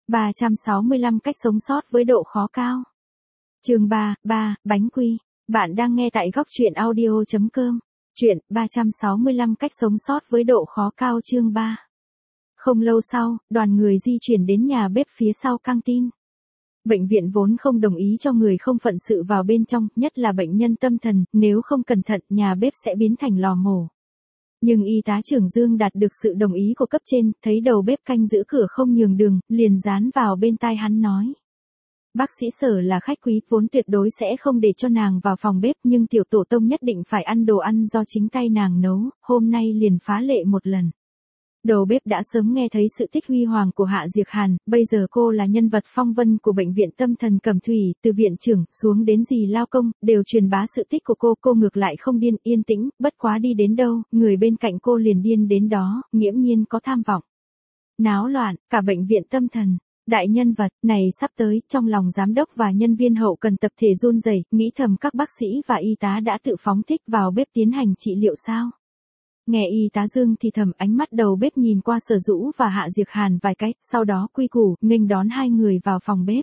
365 cách sống sót với độ khó cao. Chương 3, bánh quy. Bạn đang nghe tại góc truyện audio.com. Chuyện 365 cách sống sót với độ khó cao chương 3. Không lâu sau, đoàn người di chuyển đến nhà bếp phía sau căng tin. Bệnh viện vốn không đồng ý cho người không phận sự vào bên trong, nhất là bệnh nhân tâm thần, nếu không cẩn thận, nhà bếp sẽ biến thành lò mổ. Nhưng y tá trưởng Dương đạt được sự đồng ý của cấp trên, thấy đầu bếp canh giữ cửa không nhường đường, liền dán vào bên tai hắn nói. Bác sĩ Sở là khách quý, vốn tuyệt đối sẽ không để cho nàng vào phòng bếp, nhưng tiểu tổ tông nhất định phải ăn đồ ăn do chính tay nàng nấu, hôm nay liền phá lệ một lần. Đầu bếp đã sớm nghe thấy sự tích huy hoàng của Hạ Diệc Hàn, bây giờ cô là nhân vật phong vân của bệnh viện tâm thần Cẩm Thủy, từ viện trưởng xuống đến dì lao công, đều truyền bá sự tích của cô ngược lại không điên, yên tĩnh, bất quá đi đến đâu, người bên cạnh cô liền điên đến đó, nghiễm nhiên có tham vọng. Náo loạn, cả bệnh viện tâm thần. Đại nhân vật này sắp tới, trong lòng giám đốc và nhân viên hậu cần tập thể run rẩy, nghĩ thầm các bác sĩ và y tá đã tự phóng thích vào bếp tiến hành trị liệu sao? Nghe y tá Dương thì thầm, ánh mắt đầu bếp nhìn qua Sở Dũ và Hạ Diệc Hàn vài cái, sau đó quy củ, nghênh đón hai người vào phòng bếp.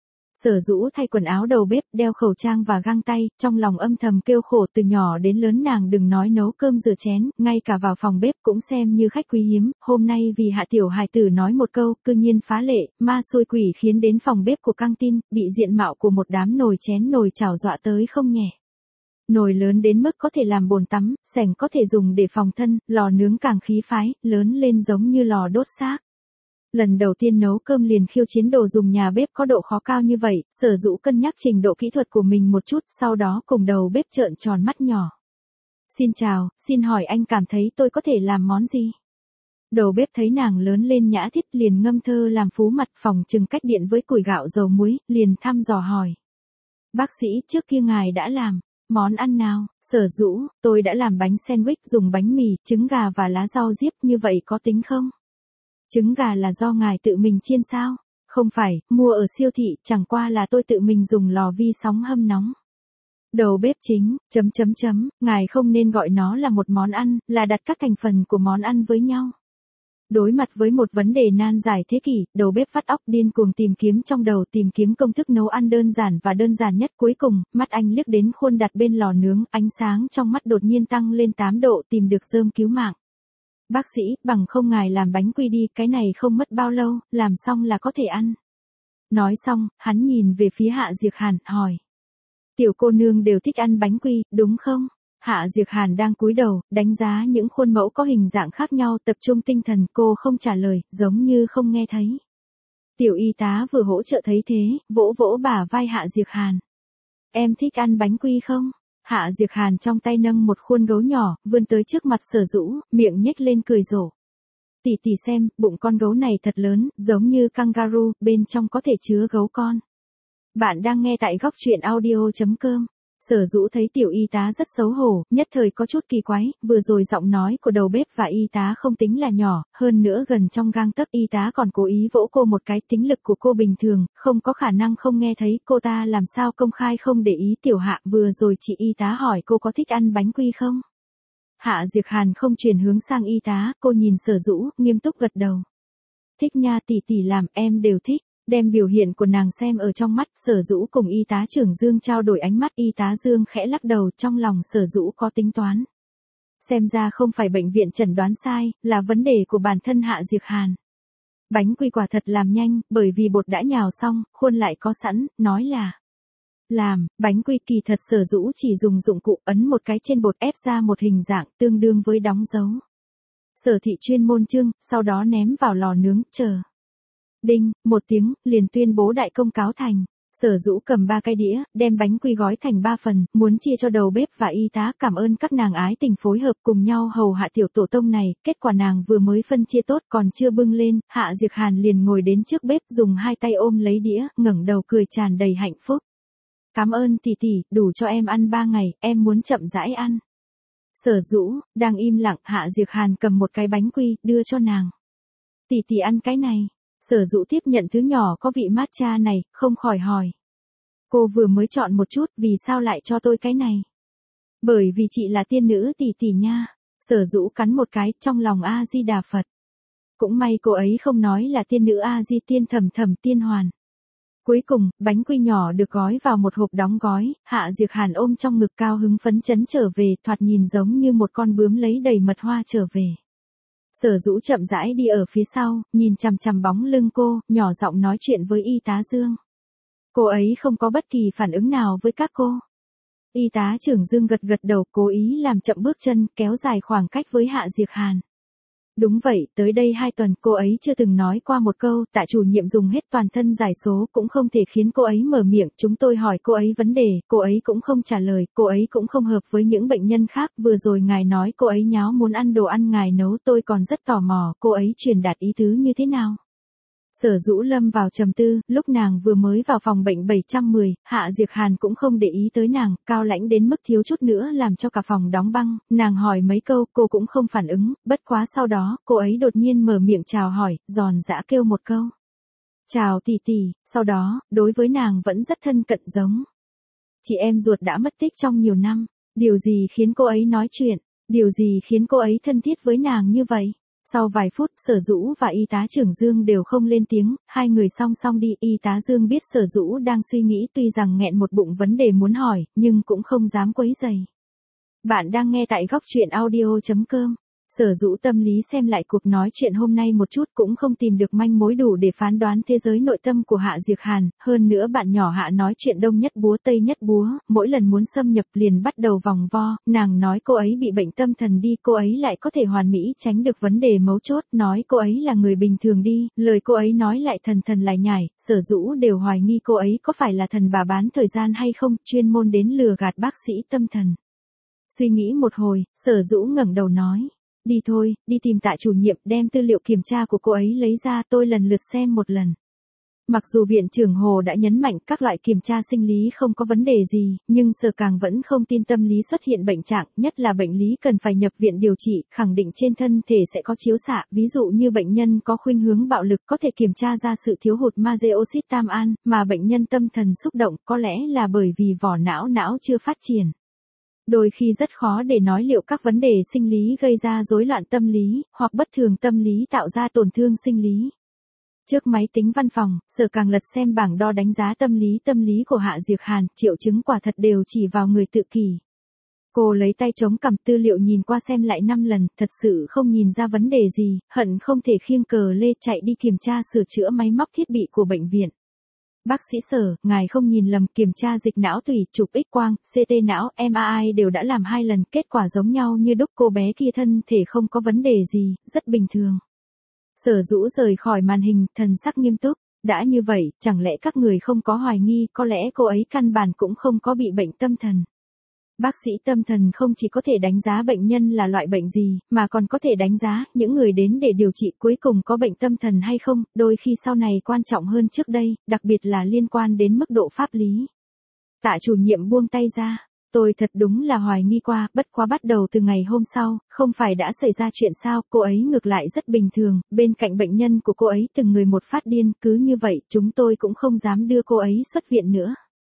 Sở Dũ thay quần áo đầu bếp, đeo khẩu trang và găng tay, trong lòng âm thầm kêu khổ, từ nhỏ đến lớn nàng đừng nói nấu cơm rửa chén, ngay cả vào phòng bếp cũng xem như khách quý hiếm, hôm nay vì Hạ tiểu hài tử nói một câu, cư nhiên phá lệ, ma xui quỷ khiến đến phòng bếp của căng tin, bị diện mạo của một đám nồi chén nồi chảo dọa tới không nhẹ. Nồi lớn đến mức có thể làm bồn tắm, sành có thể dùng để phòng thân, lò nướng càng khí phái, lớn lên giống như lò đốt xác. Lần đầu tiên nấu cơm liền khiêu chiến đồ dùng nhà bếp có độ khó cao như vậy, Sở Dũ cân nhắc trình độ kỹ thuật của mình một chút, sau đó cùng đầu bếp trợn tròn mắt nhỏ. Xin chào, xin hỏi anh cảm thấy tôi có thể làm món gì? Đầu bếp thấy nàng lớn lên nhã thiết liền ngâm thơ làm phú mặt, phòng chừng cách điện với củi gạo dầu muối, liền thăm dò hỏi. Bác sĩ, trước kia ngài đã làm món ăn nào? Sở Dũ, tôi đã làm bánh sandwich dùng bánh mì, trứng gà và lá rau diếp, như vậy có tính không? Trứng gà là do ngài tự mình chiên sao? Không phải, mua ở siêu thị, chẳng qua là tôi tự mình dùng lò vi sóng hâm nóng. Đầu bếp chính, ngài không nên gọi nó là một món ăn, là đặt các thành phần của món ăn với nhau. Đối mặt với một vấn đề nan giải thế kỷ, đầu bếp vắt óc điên cuồng tìm kiếm trong đầu, tìm kiếm công thức nấu ăn đơn giản và đơn giản nhất. Cuối cùng, mắt anh liếc đến khuôn đặt bên lò nướng, ánh sáng trong mắt đột nhiên tăng lên 8 độ, tìm được rơm cứu mạng. Bác sĩ, bằng không ngài làm bánh quy đi, cái này không mất bao lâu, làm xong là có thể ăn. Nói xong, hắn nhìn về phía Hạ Diệc Hàn, hỏi. Tiểu cô nương đều thích ăn bánh quy, đúng không? Hạ Diệc Hàn đang cúi đầu, đánh giá những khuôn mẫu có hình dạng khác nhau, tập trung tinh thần, cô không trả lời, giống như không nghe thấy. Tiểu y tá vừa hỗ trợ thấy thế, vỗ vỗ bả vai Hạ Diệc Hàn. Em thích ăn bánh quy không? Hạ Diệc Hàn trong tay nâng một khuôn gấu nhỏ, vươn tới trước mặt Sở Dũ, miệng nhếch lên cười rộ. Tỷ tỷ xem, bụng con gấu này thật lớn, giống như kangaroo, bên trong có thể chứa gấu con. Bạn đang nghe tại góc truyện audio.com. Sở Dũ thấy tiểu y tá rất xấu hổ, nhất thời có chút kỳ quái, vừa rồi giọng nói của đầu bếp và y tá không tính là nhỏ, hơn nữa gần trong gang tấc, y tá còn cố ý vỗ cô một cái, tính lực của cô bình thường, không có khả năng không nghe thấy, cô ta làm sao công khai không để ý tiểu Hạ, vừa rồi chị y tá hỏi cô có thích ăn bánh quy không? Hạ Diệc Hàn không chuyển hướng sang y tá, cô nhìn Sở Dũ, nghiêm túc gật đầu. Thích nha, tỷ tỷ làm, em đều thích. Đem biểu hiện của nàng xem ở trong mắt, Sở Dũ cùng y tá trưởng Dương trao đổi ánh mắt, y tá Dương khẽ lắc đầu, trong lòng Sở Dũ có tính toán. Xem ra không phải bệnh viện chẩn đoán sai, là vấn đề của bản thân Hạ Diệc Hàn. Bánh quy quả thật làm nhanh, bởi vì bột đã nhào xong, khuôn lại có sẵn, nói là làm, bánh quy kỳ thật Sở Dũ chỉ dùng dụng cụ ấn một cái trên bột ép ra một hình dạng tương đương với đóng dấu. Sở thị chuyên môn trưng, sau đó ném vào lò nướng, chờ. Đinh, một tiếng, liền tuyên bố đại công cáo thành. Sở Dũ cầm 3 cái đĩa, đem bánh quy gói thành 3 phần, muốn chia cho đầu bếp và y tá, cảm ơn các nàng ái tình phối hợp cùng nhau hầu hạ tiểu tổ tông này, kết quả nàng vừa mới phân chia tốt còn chưa bưng lên, Hạ Diệc Hàn liền ngồi đến trước bếp dùng 2 tay ôm lấy đĩa, ngẩng đầu cười tràn đầy hạnh phúc. Cảm ơn tỷ tỷ, đủ cho em ăn 3 ngày, em muốn chậm rãi ăn. Sở Dũ, đang im lặng, Hạ Diệc Hàn cầm một cái bánh quy, đưa cho nàng. Tỷ tỷ ăn cái này. Sở Dũ tiếp nhận thứ nhỏ có vị matcha này, không khỏi hỏi. Cô vừa mới chọn một chút, vì sao lại cho tôi cái này? Bởi vì chị là tiên nữ tỷ tỷ nha. Sở Dũ cắn một cái, trong lòng A Di Đà Phật. Cũng may cô ấy không nói là tiên nữ A Di Tiên Thầm Thầm Tiên Hoàn. Cuối cùng, bánh quy nhỏ được gói vào một hộp đóng gói, Hạ Diệc Hàn ôm trong ngực cao hứng phấn chấn trở về, thoạt nhìn giống như một con bướm lấy đầy mật hoa trở về. Sở Dũ chậm rãi đi ở phía sau, nhìn chằm chằm bóng lưng cô, nhỏ giọng nói chuyện với y tá Dương. Cô ấy không có bất kỳ phản ứng nào với các cô. Y tá trưởng Dương gật gật đầu, cố ý làm chậm bước chân, kéo dài khoảng cách với Hạ Diệc Hàn. Đúng vậy, tới đây 2 tuần cô ấy chưa từng nói qua một câu, Tạ chủ nhiệm dùng hết toàn thân giải số cũng không thể khiến cô ấy mở miệng, chúng tôi hỏi cô ấy vấn đề, cô ấy cũng không trả lời, cô ấy cũng không hợp với những bệnh nhân khác, vừa rồi ngài nói cô ấy nháo muốn ăn đồ ăn ngài nấu, tôi còn rất tò mò, cô ấy truyền đạt ý tứ như thế nào. Sở Dũ lâm vào trầm tư, lúc nàng vừa mới vào phòng bệnh 710, Hạ Diệc Hàn cũng không để ý tới nàng, cao lãnh đến mức thiếu chút nữa làm cho cả phòng đóng băng, nàng hỏi mấy câu, cô cũng không phản ứng, bất quá sau đó, cô ấy đột nhiên mở miệng chào hỏi, giòn giã kêu một câu. Chào tỷ tỷ, sau đó, đối với nàng vẫn rất thân cận giống. Chị em ruột đã mất tích trong nhiều năm, điều gì khiến cô ấy nói chuyện, điều gì khiến cô ấy thân thiết với nàng như vậy? Sau vài phút, Sở Dũ và y tá trưởng Dương đều không lên tiếng, hai người song song đi, y tá Dương biết Sở Dũ đang suy nghĩ tuy rằng nghẹn một bụng vấn đề muốn hỏi, nhưng cũng không dám quấy rầy. Bạn đang nghe tại góc truyện audio.com. Sở Dũ tâm lý xem lại cuộc nói chuyện hôm nay một chút cũng không tìm được manh mối đủ để phán đoán thế giới nội tâm của Hạ Diệc Hàn, hơn nữa bạn nhỏ Hạ nói chuyện đông nhất búa tây nhất búa, mỗi lần muốn xâm nhập liền bắt đầu vòng vo, nàng nói cô ấy bị bệnh tâm thần đi, cô ấy lại có thể hoàn mỹ tránh được vấn đề mấu chốt, nói cô ấy là người bình thường đi, lời cô ấy nói lại thần thần lại nhải, Sở Dũ đều hoài nghi cô ấy có phải là thần bà bán thời gian hay không, chuyên môn đến lừa gạt bác sĩ tâm thần. Suy nghĩ một hồi, Sở Dũ ngẩng đầu nói. Đi thôi, đi tìm Tạ chủ nhiệm, đem tư liệu kiểm tra của cô ấy lấy ra, tôi lần lượt xem một lần. Mặc dù viện trưởng Hồ đã nhấn mạnh các loại kiểm tra sinh lý không có vấn đề gì, nhưng Sở Càng vẫn không tin tâm lý xuất hiện bệnh trạng, nhất là bệnh lý cần phải nhập viện điều trị, khẳng định trên thân thể sẽ có chiếu xạ, ví dụ như bệnh nhân có khuynh hướng bạo lực có thể kiểm tra ra sự thiếu hụt magie oxit tam an, mà bệnh nhân tâm thần xúc động có lẽ là bởi vì vỏ não chưa phát triển. Đôi khi rất khó để nói liệu các vấn đề sinh lý gây ra rối loạn tâm lý, hoặc bất thường tâm lý tạo ra tổn thương sinh lý. Trước máy tính văn phòng, Sở Càng lật xem bảng đo đánh giá tâm lý của Hạ Diệc Hàn, triệu chứng quả thật đều chỉ vào người tự kỷ. Cô lấy tay chống cằm tư liệu nhìn qua xem lại 5 lần, thật sự không nhìn ra vấn đề gì, hận không thể khiêng cờ lê chạy đi kiểm tra sửa chữa máy móc thiết bị của bệnh viện. Bác sĩ Sở, ngài không nhìn lầm, kiểm tra dịch não tủy, chụp X-quang, CT não, MRI đều đã làm 2 lần, kết quả giống nhau như đúc, cô bé kia thân thể không có vấn đề gì, rất bình thường. Sở Dũ rời khỏi màn hình, thần sắc nghiêm túc, đã như vậy, chẳng lẽ các người không có hoài nghi, có lẽ cô ấy căn bản cũng không có bị bệnh tâm thần. Bác sĩ tâm thần không chỉ có thể đánh giá bệnh nhân là loại bệnh gì, mà còn có thể đánh giá những người đến để điều trị cuối cùng có bệnh tâm thần hay không, đôi khi sau này quan trọng hơn trước đây, đặc biệt là liên quan đến mức độ pháp lý. Tạ chủ nhiệm buông tay ra, tôi thật đúng là hoài nghi qua, bất quá bắt đầu từ ngày hôm sau, không phải đã xảy ra chuyện sao, cô ấy ngược lại rất bình thường, bên cạnh bệnh nhân của cô ấy từng người một phát điên, cứ như vậy, chúng tôi cũng không dám đưa cô ấy xuất viện nữa.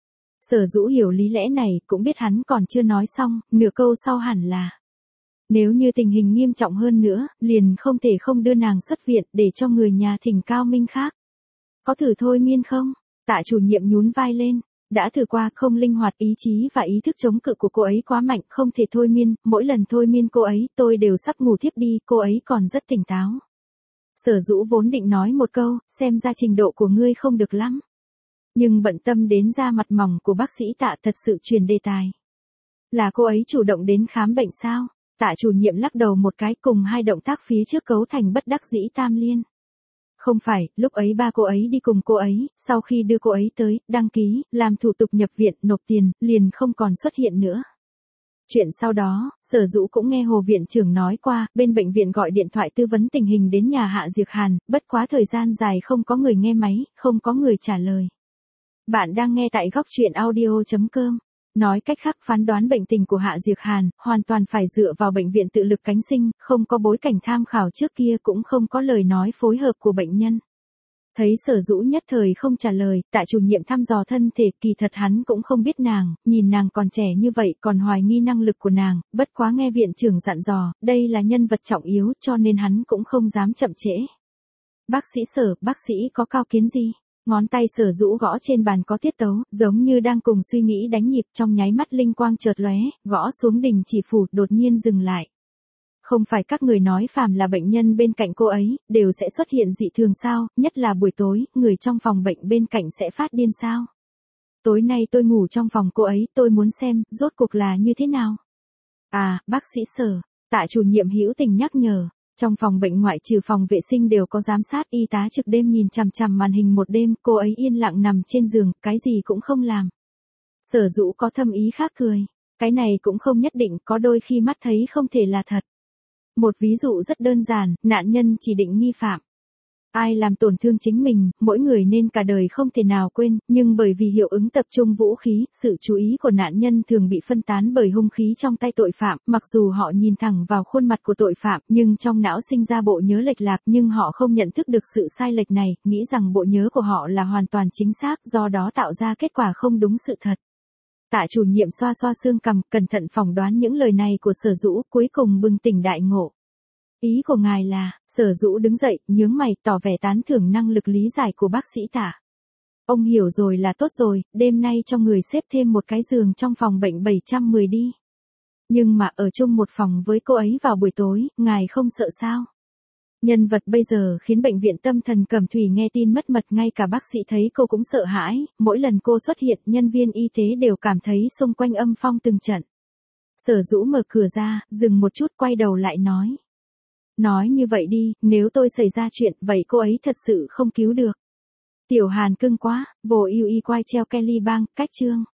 Sở Dũ hiểu lý lẽ này, cũng biết hắn còn chưa nói xong, nửa câu sau hẳn là. Nếu như tình hình nghiêm trọng hơn nữa, liền không thể không đưa nàng xuất viện để cho người nhà thỉnh cao minh khác. Có thử thôi miên không? Tạ chủ nhiệm nhún vai lên. Đã thử qua, không linh hoạt, ý chí và ý thức chống cự của cô ấy quá mạnh, không thể thôi miên, mỗi lần thôi miên cô ấy, tôi đều sắp ngủ thiếp đi, cô ấy còn rất tỉnh táo. Sở Dũ vốn định nói một câu, xem ra trình độ của ngươi không được lắm. Nhưng bận tâm đến da mặt mỏng của bác sĩ Tạ thật sự truyền đề tài. Là cô ấy chủ động đến khám bệnh sao? Tạ chủ nhiệm lắc đầu một cái, cùng hai động tác phía trước cấu thành bất đắc dĩ tam liên. Không phải, lúc ấy ba cô ấy đi cùng cô ấy, sau khi đưa cô ấy tới, đăng ký, làm thủ tục nhập viện, nộp tiền, liền không còn xuất hiện nữa. Chuyện sau đó, Sở Dũ cũng nghe Hồ viện trưởng nói qua, bên bệnh viện gọi điện thoại tư vấn tình hình đến nhà Hạ Diệc Hàn, bất quá thời gian dài không có người nghe máy, không có người trả lời. Bạn đang nghe tại góc truyện audio.com. Nói cách khác, phán đoán bệnh tình của Hạ Diệc Hàn, hoàn toàn phải dựa vào bệnh viện tự lực cánh sinh, không có bối cảnh tham khảo trước kia, cũng không có lời nói phối hợp của bệnh nhân. Thấy Sở Dũ nhất thời không trả lời, Tạ chủ nhiệm thăm dò thân thể, kỳ thật hắn cũng không biết nàng, nhìn nàng còn trẻ như vậy còn hoài nghi năng lực của nàng, bất quá nghe viện trưởng dặn dò, đây là nhân vật trọng yếu cho nên hắn cũng không dám chậm trễ. Bác sĩ Sở, bác sĩ có cao kiến gì? Ngón tay Sở Dũ gõ trên bàn có tiết tấu, giống như đang cùng suy nghĩ đánh nhịp, trong nháy mắt linh quang chợt lóe, gõ xuống đình chỉ phủ, đột nhiên dừng lại. Không phải các người nói phàm là bệnh nhân bên cạnh cô ấy, đều sẽ xuất hiện dị thường sao, nhất là buổi tối, người trong phòng bệnh bên cạnh sẽ phát điên sao. Tối nay tôi ngủ trong phòng cô ấy, tôi muốn xem, rốt cuộc là như thế nào. À, bác sĩ Sở, Tạ chủ nhiệm hữu tình nhắc nhở. Trong phòng bệnh ngoại trừ phòng vệ sinh đều có giám sát, y tá trực đêm nhìn chằm chằm màn hình một đêm, cô ấy yên lặng nằm trên giường, cái gì cũng không làm. Sở Dũ có thâm ý khác cười. Cái này cũng không nhất định, có đôi khi mắt thấy không thể là thật. Một ví dụ rất đơn giản, nạn nhân chỉ định nghi phạm. Ai làm tổn thương chính mình, mỗi người nên cả đời không thể nào quên, nhưng bởi vì hiệu ứng tập trung vũ khí, sự chú ý của nạn nhân thường bị phân tán bởi hung khí trong tay tội phạm, mặc dù họ nhìn thẳng vào khuôn mặt của tội phạm, nhưng trong não sinh ra bộ nhớ lệch lạc, nhưng họ không nhận thức được sự sai lệch này, nghĩ rằng bộ nhớ của họ là hoàn toàn chính xác, do đó tạo ra kết quả không đúng sự thật. Tạ chủ nhiệm xoa xoa xương cằm, cẩn thận phỏng đoán những lời này của Sở Dũ, cuối cùng bừng tỉnh đại ngộ. Ý của ngài là, Sở Dũ đứng dậy, nhướng mày, tỏ vẻ tán thưởng năng lực lý giải của bác sĩ Tạ. Ông hiểu rồi là tốt rồi, đêm nay cho người xếp thêm một cái giường trong phòng bệnh 710 đi. Nhưng mà ở chung một phòng với cô ấy vào buổi tối, ngài không sợ sao? Nhân vật bây giờ khiến bệnh viện tâm thần Cẩm Thủy nghe tin mất mật, ngay cả bác sĩ thấy cô cũng sợ hãi, mỗi lần cô xuất hiện, nhân viên y tế đều cảm thấy xung quanh âm phong từng trận. Sở Dũ mở cửa ra, dừng một chút quay đầu lại nói. Nói như vậy đi, nếu tôi xảy ra chuyện, vậy cô ấy thật sự không cứu được. Tiểu Hàn cưng quá, vô yêu y quay treo Kelly bang, cách chương.